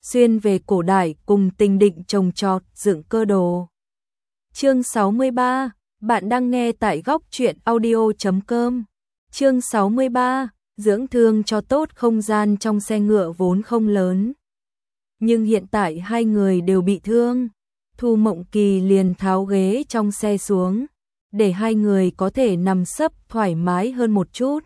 xuyên về cổ đại cùng tình định trồng trọt dựng cơ đồ. Chương 63, bạn đang nghe tại góc truyện audio.com. Chương 63, dưỡng thương cho tốt. Không gian trong xe ngựa vốn không lớn, nhưng hiện tại hai người đều bị thương. Thu Mộng Kỳ liền tháo ghế trong xe xuống, để hai người có thể nằm sấp thoải mái hơn một chút.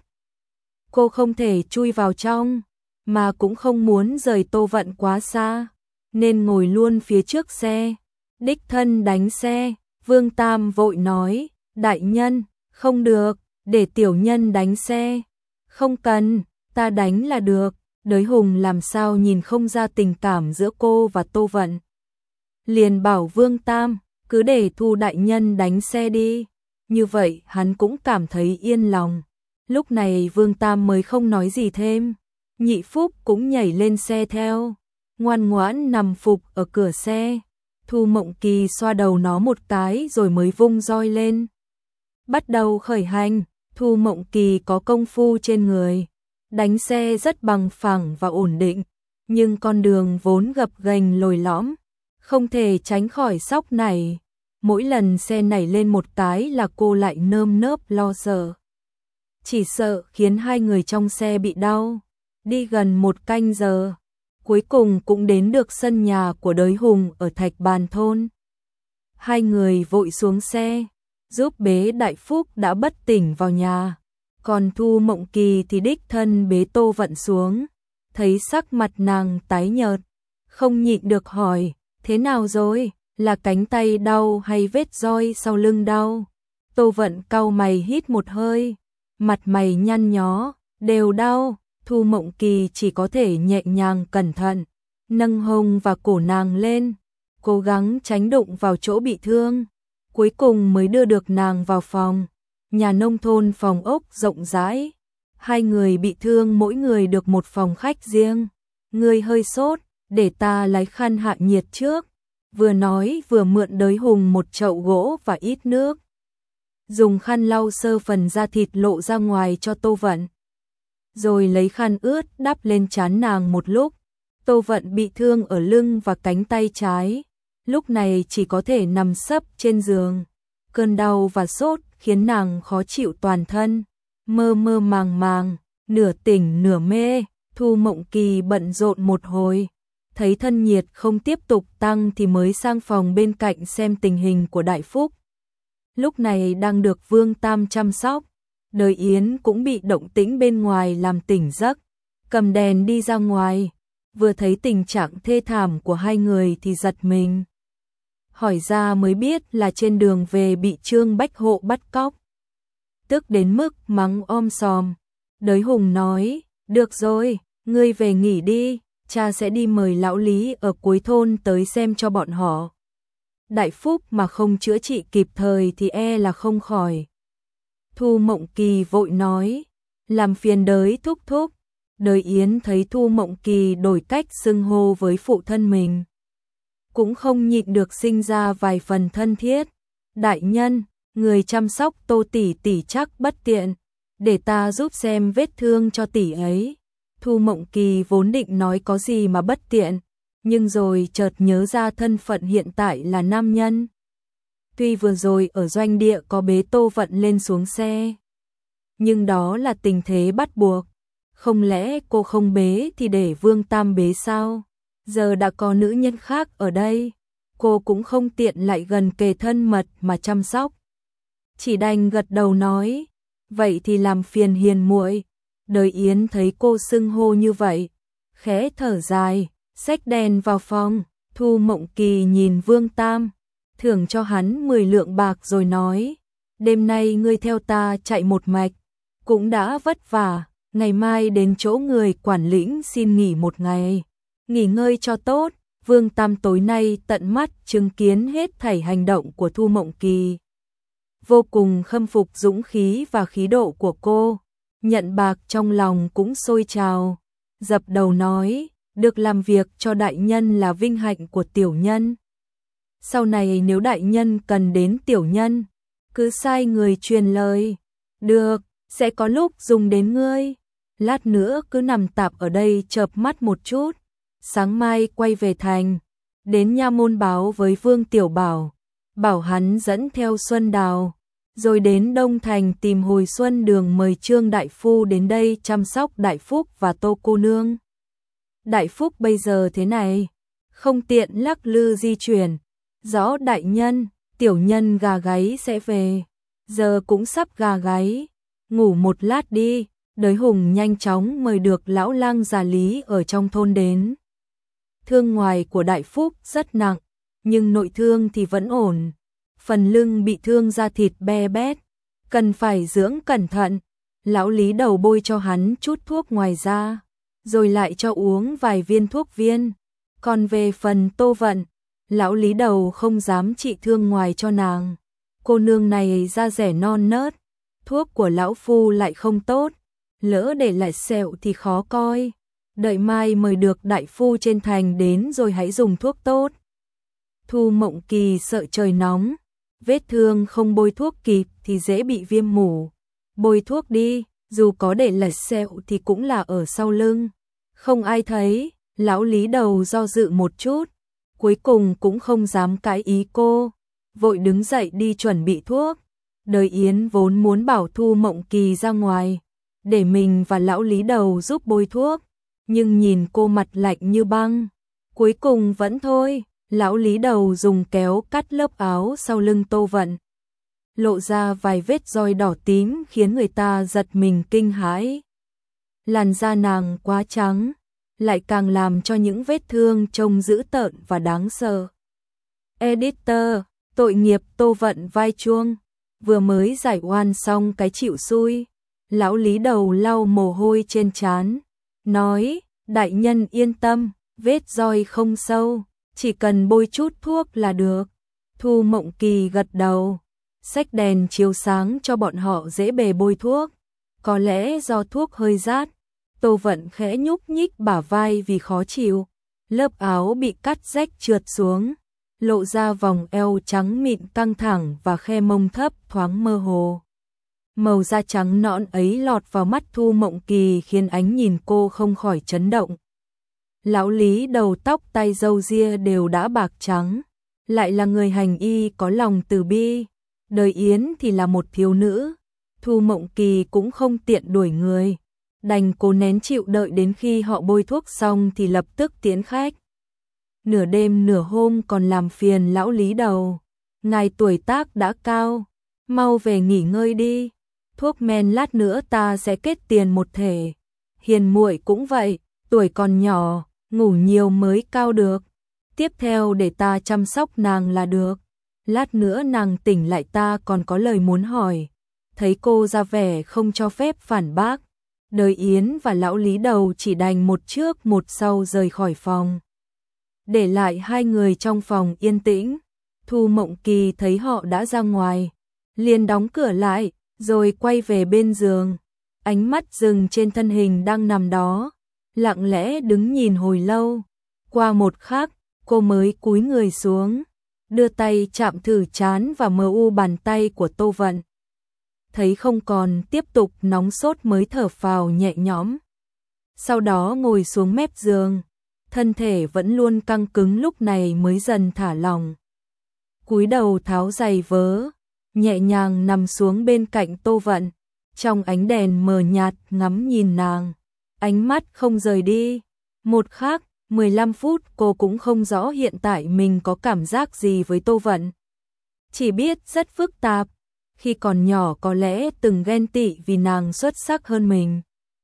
Cô không thể chui vào trong, mà cũng không muốn rời Tô Vận quá xa, nên ngồi luôn phía trước xe. Đích thân đánh xe, Vương Tam vội nói, đại nhân, không được, để tiểu nhân đánh xe. Không cần, ta đánh là được. Đới Hùng làm sao nhìn không ra tình cảm giữa cô và Tô Vận. Liền bảo Vương Tam, cứ để Thu đại nhân đánh xe đi. Như vậy hắn cũng cảm thấy yên lòng. Lúc này Vương Tam mới không nói gì thêm. Nhị Phúc cũng nhảy lên xe theo, ngoan ngoãn nằm phục ở cửa xe. Thu Mộng Kỳ xoa đầu nó một cái rồi mới vung roi lên. Bắt đầu khởi hành. Thu Mộng Kỳ có công phu trên người, đánh xe rất bằng phẳng và ổn định, nhưng con đường vốn gập ghềnh lồi lõm, không thể tránh khỏi sóc này. Mỗi lần xe nảy lên một cái là cô lại nơm nớp lo sợ. Chỉ sợ khiến hai người trong xe bị đau. Đi gần một canh giờ, cuối cùng cũng đến được sân nhà của Đới Hùng ở Thạch Bàn thôn. Hai người vội xuống xe, giúp bế Đại Phúc đã bất tỉnh vào nhà. Còn Thu Mộng Kỳ thì đích thân bế Tô Vận xuống. Thấy sắc mặt nàng tái nhợt, không nhịn được hỏi, thế nào rồi, là cánh tay đau hay vết roi sau lưng đau? Tô Vận cau mày hít một hơi, mặt mày nhăn nhó, đều đau. Thu Mộng Kỳ chỉ có thể nhẹ nhàng cẩn thận, nâng hông và cổ nàng lên, cố gắng tránh đụng vào chỗ bị thương. Cuối cùng mới đưa được nàng vào phòng. Nhà nông thôn phòng ốc rộng rãi. Hai người bị thương mỗi người được một phòng khách riêng. Ngươi hơi sốt, để ta lấy khăn hạ nhiệt trước. Vừa nói vừa mượn Đới Hùng một chậu gỗ và ít nước. Dùng khăn lau sơ phần da thịt lộ ra ngoài cho Tô Vận. Rồi lấy khăn ướt đắp lên trán nàng một lúc. Tô Vận bị thương ở lưng và cánh tay trái, lúc này chỉ có thể nằm sấp trên giường. Cơn đau và sốt khiến nàng khó chịu toàn thân, mơ mơ màng màng, nửa tỉnh nửa mê. Thu Mộng Kỳ bận rộn một hồi, thấy thân nhiệt không tiếp tục tăng thì mới sang phòng bên cạnh xem tình hình của Đại Phúc. Lúc này đang được Vương Tam chăm sóc. Đời Yến cũng bị động tĩnh bên ngoài làm tỉnh giấc, cầm đèn đi ra ngoài, vừa thấy tình trạng thê thảm của hai người thì giật mình. Hỏi ra mới biết là trên đường về bị Trương Bách Hộ bắt cóc. Tức đến mức mắng om sòm. Đới Hùng nói, được rồi, ngươi về nghỉ đi, cha sẽ đi mời lão Lý ở cuối thôn tới xem cho bọn họ. Đại Phúc mà không chữa trị kịp thời thì e là không khỏi. Thu Mộng Kỳ vội nói, làm phiền Đới thúc thúc. Đới Yến thấy Thu Mộng Kỳ đổi cách xưng hô với phụ thân mình, cũng không nhịn được sinh ra vài phần thân thiết. Đại nhân, người chăm sóc Tô tỷ tỷ chắc bất tiện, để ta giúp xem vết thương cho tỷ ấy. Thu Mộng Kỳ vốn định nói có gì mà bất tiện, nhưng rồi chợt nhớ ra thân phận hiện tại là nam nhân. Tuy vừa rồi ở doanh địa có bế Tô Vận lên xuống xe, nhưng đó là tình thế bắt buộc. Không lẽ cô không bế thì để Vương Tam bế sao? Giờ đã có nữ nhân khác ở đây, cô cũng không tiện lại gần kề thân mật mà chăm sóc. Chỉ đành gật đầu nói, vậy thì làm phiền hiền muội. Đới Yến thấy cô xưng hô như vậy, khẽ thở dài, xách đèn vào phòng. Thu Mộng Kỳ nhìn Vương Tam, thưởng cho hắn 10 lượng bạc rồi nói, đêm nay ngươi theo ta chạy một mạch, cũng đã vất vả, ngày mai đến chỗ người quản lĩnh xin nghỉ một ngày, nghỉ ngơi cho tốt. Vương Tam tối nay tận mắt chứng kiến hết thảy hành động của Thu Mộng Kỳ, vô cùng khâm phục dũng khí và khí độ của cô, nhận bạc trong lòng cũng sôi trào, dập đầu nói, được làm việc cho đại nhân là vinh hạnh của tiểu nhân. Sau này nếu đại nhân cần đến tiểu nhân, cứ sai người truyền lời, được, sẽ có lúc dùng đến ngươi. Lát nữa cứ nằm tạp ở đây chợp mắt một chút, sáng mai quay về thành, đến nha môn báo với Vương Tiểu Bảo, bảo hắn dẫn theo Xuân Đào, rồi đến Đông Thành tìm Hồi Xuân Đường mời Trương đại phu đến đây chăm sóc Đại Phúc và Tô cô nương. Đại Phúc bây giờ thế này, không tiện lắc lư di chuyển. Rõ đại nhân, tiểu nhân gà gáy sẽ về. Giờ cũng sắp gà gáy, ngủ một lát đi. Đới Hùng nhanh chóng mời được lão lang già Lý ở trong thôn đến. Thương ngoài của Đại Phúc rất nặng, nhưng nội thương thì vẫn ổn. Phần lưng bị thương da thịt be bét, cần phải dưỡng cẩn thận. Lão Lý đầu bôi cho hắn chút thuốc ngoài da, rồi lại cho uống vài viên thuốc viên. Còn về phần Tô Vận, lão Lý đầu không dám trị thương ngoài cho nàng. Cô nương này da rẻ non nớt, thuốc của lão phu lại không tốt, lỡ để lại sẹo thì khó coi. Đợi mai mời được đại phu trên thành đến rồi hãy dùng thuốc tốt. Thu Mộng Kỳ sợ trời nóng, vết thương không bôi thuốc kịp thì dễ bị viêm mủ. Bôi thuốc đi, dù có để lại sẹo thì cũng là ở sau lưng, không ai thấy. Lão Lý đầu do dự một chút, cuối cùng cũng không dám cãi ý cô, vội đứng dậy đi chuẩn bị thuốc. Đời Yến vốn muốn bảo Thu Mộng Kỳ ra ngoài, để mình và lão Lý đầu giúp bôi thuốc, nhưng nhìn cô mặt lạnh như băng, cuối cùng vẫn thôi. Lão Lý đầu dùng kéo cắt lớp áo sau lưng Tô Vận, lộ ra vài vết roi đỏ tím khiến người ta giật mình kinh hãi. Làn da nàng quá trắng, lại càng làm cho những vết thương trông dữ tợn và đáng sợ. Editor, tội nghiệp Tô Vận vai chuông, vừa mới giải oan xong cái chịu xui. Lão Lý đầu lau mồ hôi trên trán, nói, đại nhân yên tâm, vết roi không sâu, chỉ cần bôi chút thuốc là được. Thu Mộng Kỳ gật đầu, xách đèn chiếu sáng cho bọn họ dễ bề bôi thuốc. Có lẽ do thuốc hơi rát, Tô Vận khẽ nhúc nhích bả vai vì khó chịu. Lớp áo bị cắt rách trượt xuống, lộ ra vòng eo trắng mịn căng thẳng và khe mông thấp thoáng mơ hồ. Màu da trắng nõn ấy lọt vào mắt Thu Mộng Kỳ khiến ánh nhìn cô không khỏi chấn động. Lão Lý đầu tóc tai râu ria đều đã bạc trắng, lại là người hành y có lòng từ bi. Đời Yến thì là một thiếu nữ, Thu Mộng Kỳ cũng không tiện đuổi người, đành cố nén chịu đợi đến khi họ bôi thuốc xong thì lập tức tiễn khách. Nửa đêm nửa hôm còn làm phiền lão Lý đầu, ngài tuổi tác đã cao, mau về nghỉ ngơi đi, thuốc men lát nữa ta sẽ kết tiền một thể. Hiền muội cũng vậy, tuổi còn nhỏ, ngủ nhiều mới cao được. Tiếp theo để ta chăm sóc nàng là được. Lát nữa nàng tỉnh lại ta còn có lời muốn hỏi. Thấy cô ra vẻ không cho phép phản bác, Đời Yến và lão Lý đầu chỉ đành một trước một sau rời khỏi phòng, để lại hai người trong phòng yên tĩnh. Thu Mộng Kỳ thấy họ đã ra ngoài, liền đóng cửa lại, rồi quay về bên giường. Ánh mắt dừng trên thân hình đang nằm đó, lặng lẽ đứng nhìn hồi lâu. Qua một khắc, cô mới cúi người xuống, đưa tay chạm thử trán và mờ u bàn tay của Tô Vận. Thấy không còn tiếp tục nóng sốt mới thở phào nhẹ nhõm. Sau đó ngồi xuống mép giường, thân thể vẫn luôn căng cứng lúc này mới dần thả lỏng. Cúi đầu tháo giày vớ, nhẹ nhàng nằm xuống bên cạnh Tô Vận, trong ánh đèn mờ nhạt ngắm nhìn nàng, ánh mắt không rời đi. Một khắc, 15 phút cô cũng không rõ hiện tại mình có cảm giác gì với Tô Vận. Chỉ biết rất phức tạp, khi còn nhỏ có lẽ từng ghen tị vì nàng xuất sắc hơn mình.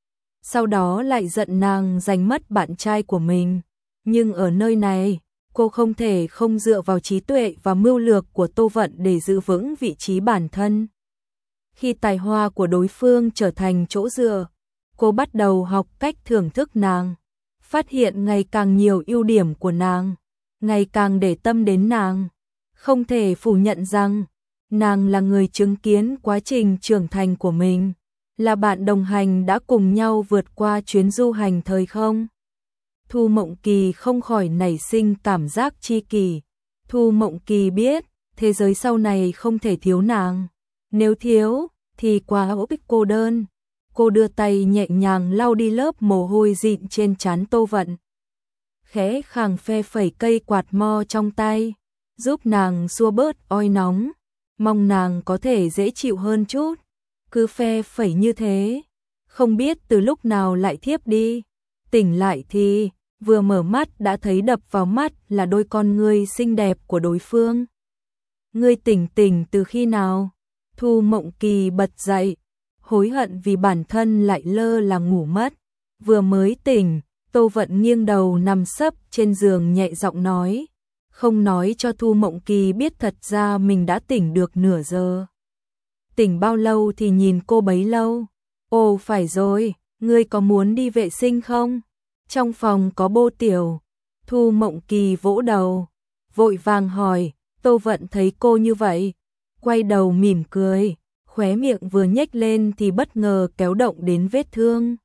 Sau đó lại giận nàng giành mất bạn trai của mình. Nhưng ở nơi này, cô không thể không dựa vào trí tuệ và mưu lược của Tô Vận để giữ vững vị trí bản thân. Khi tài hoa của đối phương trở thành chỗ dựa, cô bắt đầu học cách thưởng thức nàng, phát hiện ngày càng nhiều ưu điểm của nàng, ngày càng để tâm đến nàng. Không thể phủ nhận rằng, nàng là người chứng kiến quá trình trưởng thành của mình, là bạn đồng hành đã cùng nhau vượt qua chuyến du hành thời không. Thu Mộng Kỳ không khỏi nảy sinh cảm giác tri kỷ. Thu Mộng Kỳ biết, thế giới sau này không thể thiếu nàng. Nếu thiếu, thì quá ốp cô đơn. Cô đưa tay nhẹ nhàng lau đi lớp mồ hôi dịn trên trán Tô Vận. khẽ khàng phe phẩy cây quạt mo trong tay, giúp nàng xua bớt oi nóng, mong nàng có thể dễ chịu hơn chút. Cứ phe phẩy như thế, không biết từ lúc nào lại thiếp đi. Tỉnh lại thì, vừa mở mắt đã thấy đập vào mắt là đôi con ngươi xinh đẹp của đối phương. Ngươi tỉnh từ khi nào? Thu Mộng Kỳ bật dậy, hối hận vì bản thân lại lơ là ngủ mất. Vừa mới tỉnh, Tô Vận nghiêng đầu nằm sấp trên giường nhẹ giọng nói, không nói cho Thu Mộng Kỳ biết thật ra mình đã tỉnh được nửa giờ. Tỉnh bao lâu thì nhìn cô bấy lâu. Ồ phải rồi, ngươi có muốn đi vệ sinh không? Trong phòng có bô tiểu. Thu Mộng Kỳ vỗ đầu, vội vàng hỏi. Tô Vận thấy cô như vậy, quay đầu mỉm cười, khóe miệng vừa nhếch lên thì bất ngờ kéo động đến vết thương.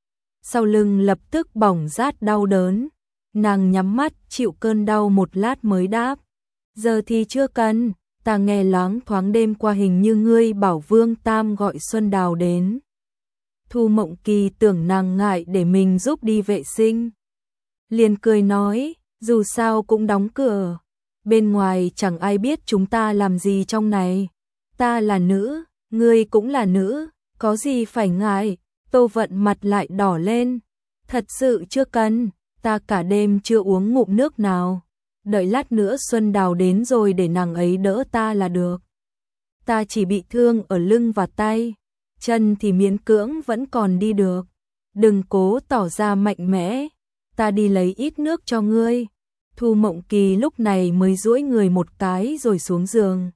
Sau lưng lập tức bỏng rát đau đớn, nàng nhắm mắt chịu cơn đau một lát mới đáp. Giờ thì chưa cần, ta nghe loáng thoáng đêm qua hình như ngươi bảo Vương Tam gọi Xuân Đào đến. Thu Mộng Kỳ tưởng nàng ngại để mình giúp đi vệ sinh, liền cười nói, dù sao cũng đóng cửa. Bên ngoài chẳng ai biết chúng ta làm gì trong này. Ta là nữ, ngươi cũng là nữ, có gì phải ngại. Tô Vận mặt lại đỏ lên. Thật sự chưa cần, ta cả đêm chưa uống ngụm nước nào. Đợi lát nữa Xuân Đào đến rồi để nàng ấy đỡ ta là được. Ta chỉ bị thương ở lưng và tay, chân thì miễn cưỡng vẫn còn đi được. Đừng cố tỏ ra mạnh mẽ, ta đi lấy ít nước cho ngươi. Thu Mộng Kỳ lúc này mới duỗi người một cái rồi xuống giường.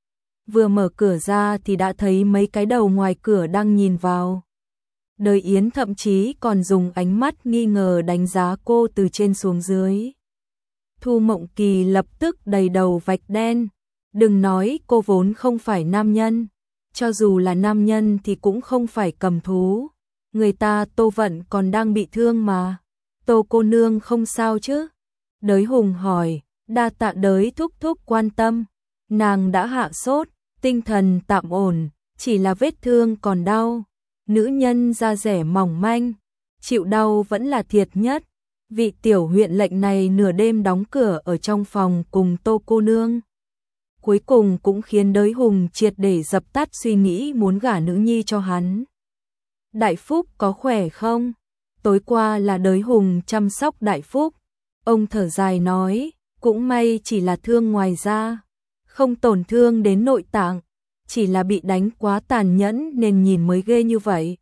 Vừa mở cửa ra thì đã thấy mấy cái đầu ngoài cửa đang nhìn vào. Đời Yến thậm chí còn dùng ánh mắt nghi ngờ đánh giá cô từ trên xuống dưới. Thu Mộng Kỳ lập tức đầy đầu vạch đen. Đừng nói cô vốn không phải nam nhân, cho dù là nam nhân thì cũng không phải cầm thú. Người ta Tô Vận còn đang bị thương mà. Tô cô nương không sao chứ? Đới Hùng hỏi. Đa tạ Đới thúc thúc quan tâm. Nàng đã hạ sốt, tinh thần tạm ổn, chỉ là vết thương còn đau. Nữ nhân da dẻ mỏng manh, chịu đau vẫn là thiệt nhất. Vị tiểu huyện lệnh này nửa đêm đóng cửa ở trong phòng cùng Tô cô nương, cuối cùng cũng khiến Đới Hùng triệt để dập tắt suy nghĩ muốn gả nữ nhi cho hắn. Đại Phúc có khỏe không? Tối qua là Đới Hùng chăm sóc Đại Phúc. Ông thở dài nói, cũng may chỉ là thương ngoài da, không tổn thương đến nội tạng, chỉ là bị đánh quá tàn nhẫn nên nhìn mới ghê như vậy.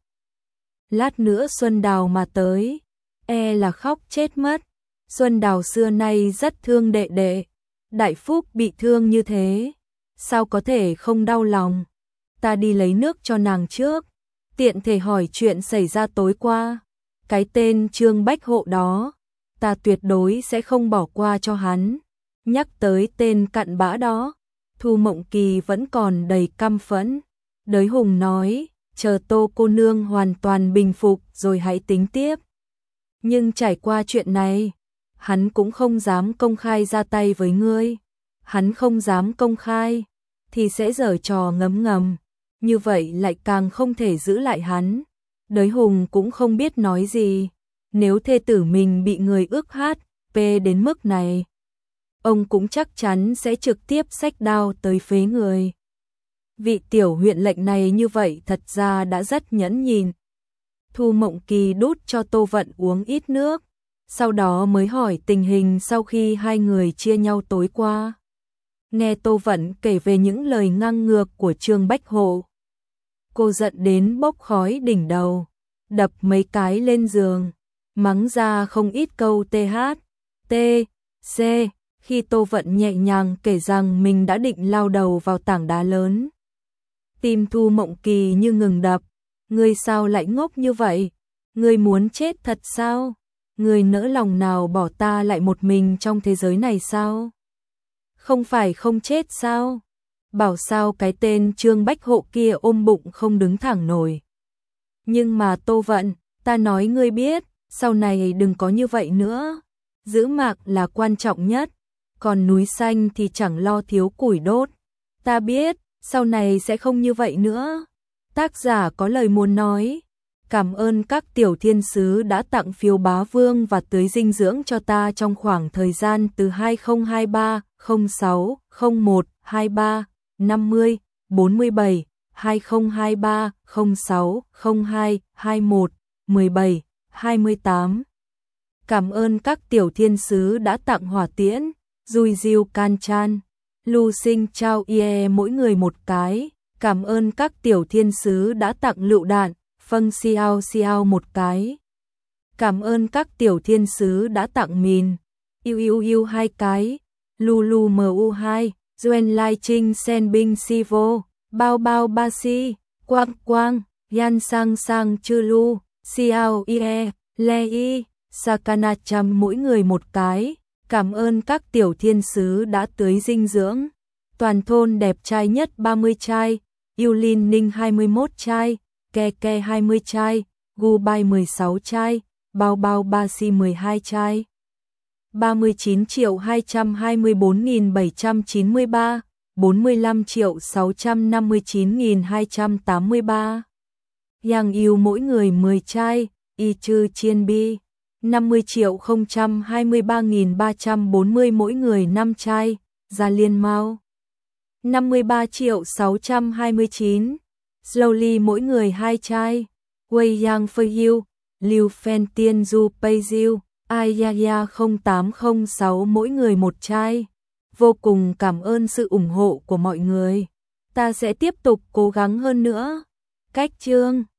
Lát nữa Xuân Đào mà tới, e là khóc chết mất. Xuân Đào xưa nay rất thương đệ đệ, Đại Phúc bị thương như thế, sao có thể không đau lòng. Ta đi lấy nước cho nàng trước, tiện thể hỏi chuyện xảy ra tối qua. Cái tên Trương Bách Hộ đó, ta tuyệt đối sẽ không bỏ qua cho hắn. Nhắc tới tên cặn bã đó, Thu Mộng Kỳ vẫn còn đầy căm phẫn. Đới Hùng nói, chờ Tô cô nương hoàn toàn bình phục rồi hãy tính tiếp. Nhưng trải qua chuyện này, hắn cũng không dám công khai ra tay với ngươi. Hắn không dám công khai, thì sẽ giở trò ngấm ngầm. Như vậy lại càng không thể giữ lại hắn. Đới Hùng cũng không biết nói gì. Nếu thê tử mình bị người ước hát, đến mức này, ông cũng chắc chắn sẽ trực tiếp xách đao tới phế người. Vị tiểu huyện lệnh này như vậy thật ra đã rất nhẫn nhịn. Thu Mộng Kỳ đút cho Tô Vận uống ít nước, sau đó mới hỏi tình hình sau khi hai người chia nhau tối qua. Nghe Tô Vận kể về những lời ngang ngược của Trương Bách Hộ, cô giận đến bốc khói đỉnh đầu, đập mấy cái lên giường, mắng ra không ít câu THT, khi Tô Vận nhẹ nhàng kể rằng mình đã định lao đầu vào tảng đá lớn. Tim Thu Mộng Kỳ như ngừng đập. Ngươi sao lại ngốc như vậy? Ngươi muốn chết thật sao? Ngươi nỡ lòng nào bỏ ta lại một mình trong thế giới này sao? Không phải không chết sao? Bảo sao cái tên Trương Bách Hộ kia ôm bụng không đứng thẳng nổi. Nhưng mà Tô Vận, ta nói ngươi biết, sau này đừng có như vậy nữa. Giữ mạng là quan trọng nhất, còn núi xanh thì chẳng lo thiếu củi đốt. Ta biết, sau này sẽ không như vậy nữa. Tác giả có lời muốn nói. Cảm ơn các tiểu thiên sứ đã tặng phiếu bá vương và tưới dinh dưỡng cho ta trong khoảng thời gian từ 2023, 06, 01, 23, 50, 47, 2023, 06, 02, 21, 17, 28. Cảm ơn các tiểu thiên sứ đã tặng hỏa tiễn, Dùi Diêu Can Chan, Lu Sinh Trao Ie mỗi người một cái. Cảm ơn các tiểu thiên sứ đã tặng lựu đạn, Phân Xiao Xiao một cái. Cảm ơn các tiểu thiên sứ đã tặng mìn, Iu hai cái, Lulu Mu2, Duen Lai Trinh Sen Binh Sivo, Bao Bao Ba Si, Quang Quang, Yan Sang Sang Chư Lu, Xiao Ie, Le Y, Sakana Cham mỗi người một cái. Cảm ơn các tiểu thiên sứ đã tưới dinh dưỡng. Toàn thôn đẹp trai nhất 30 chai, Yulin Ninh 21 chai, Ke 20 chai, Gubai 16 chai, Bao Bao Ba Si 12 chai. 39.224.793, 45.659.283. Yang yêu mỗi người 10 chai, Y Chư Chiên Bi, 50.023.340 mỗi người 5 chai, Gia Liên Mao, 53.629, Slowly mỗi người 2 chai, Wei Yang Fei Yu, Liu Phen Tiên Du Pei Diu, Ayaya 0806 mỗi người 1 chai. Vô cùng cảm ơn sự ủng hộ của mọi người. Ta sẽ tiếp tục cố gắng hơn nữa. Cách chương